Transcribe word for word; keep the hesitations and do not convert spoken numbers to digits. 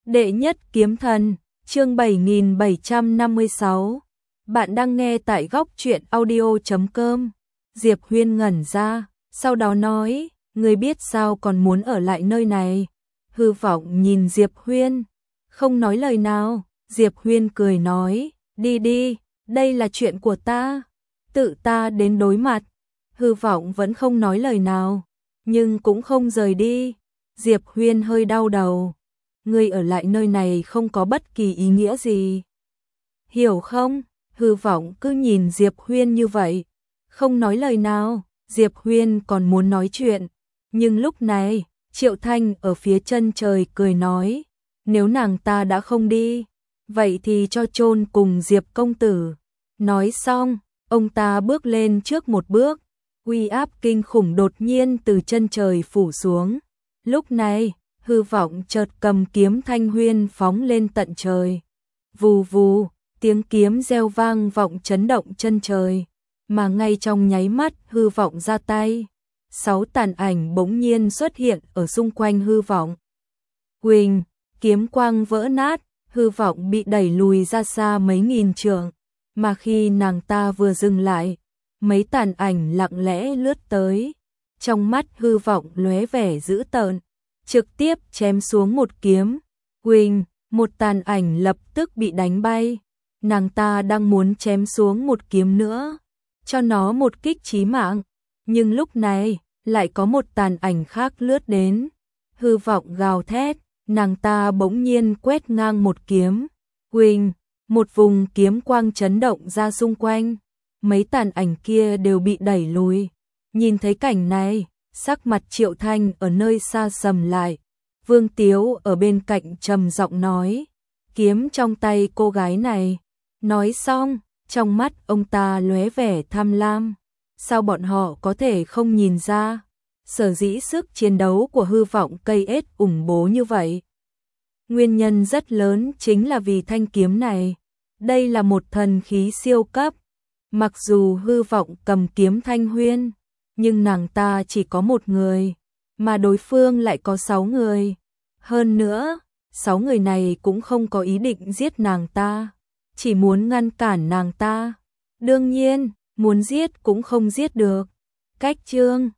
Đệ nhất kiếm thần, chương bảy nghìn bảy trăm năm mươi sáu. Bạn đang nghe tại góc truyện audio chấm com. Diệp Huyên ngẩn ra, sau đó nói, người biết sao còn muốn ở lại nơi này. Hư Vọng nhìn Diệp Huyên, không nói lời nào. Diệp Huyên cười nói, đi đi, đây là chuyện của ta, tự ta đến đối mặt. Hư Vọng vẫn không nói lời nào, nhưng cũng không rời đi. Diệp Huyên hơi đau đầu. Ngươi ở lại nơi này không có bất kỳ ý nghĩa gì. Hiểu không? Hư Vọng cứ nhìn Diệp Huyên như vậy, không nói lời nào. Diệp Huyên còn muốn nói chuyện, nhưng lúc này, Triệu Thanh ở phía chân trời cười nói, nếu nàng ta đã không đi, vậy thì cho chôn cùng Diệp công tử. Nói xong, ông ta bước lên trước một bước, uy áp kinh khủng đột nhiên từ chân trời phủ xuống. Lúc này, Hư Vọng chợt cầm kiếm Thanh Huyên phóng lên tận trời. Vù vù, tiếng kiếm reo vang vọng chấn động chân trời, mà ngay trong nháy mắt Hư Vọng ra tay, sáu tàn ảnh bỗng nhiên xuất hiện ở xung quanh Hư Vọng. Huỳnh, kiếm quang vỡ nát, Hư Vọng bị đẩy lùi ra xa mấy nghìn trượng, mà khi nàng ta vừa dừng lại, mấy tàn ảnh lặng lẽ lướt tới, trong mắt Hư Vọng lóe vẻ dữ tợn, trực tiếp chém xuống một kiếm. Huỳnh, một tàn ảnh lập tức bị đánh bay. Nàng ta đang muốn chém xuống một kiếm nữa, cho nó một kích chí mạng, nhưng lúc này lại có một tàn ảnh khác lướt đến. Hư Vọng gào thét, nàng ta bỗng nhiên quét ngang một kiếm. Huỳnh, một vùng kiếm quang chấn động ra xung quanh, mấy tàn ảnh kia đều bị đẩy lùi. Nhìn thấy cảnh này, sắc mặt Triệu Thanh ở nơi xa sầm lại. Vương Tiếu ở bên cạnh trầm giọng nói, kiếm trong tay cô gái này. Nói xong, trong mắt ông ta lóe vẻ tham lam. Sao bọn họ có thể không nhìn ra? Sở dĩ sức chiến đấu của Hư Vọng cây ết ủng bố như vậy, nguyên nhân rất lớn chính là vì thanh kiếm này. Đây là một thần khí siêu cấp. Mặc dù Hư Vọng cầm kiếm Thanh Huyên, nhưng nàng ta chỉ có một người, mà đối phương lại có sáu người. Hơn nữa, sáu người này cũng không có ý định giết nàng ta, chỉ muốn ngăn cản nàng ta. Đương nhiên, muốn giết cũng không giết được. Cách chương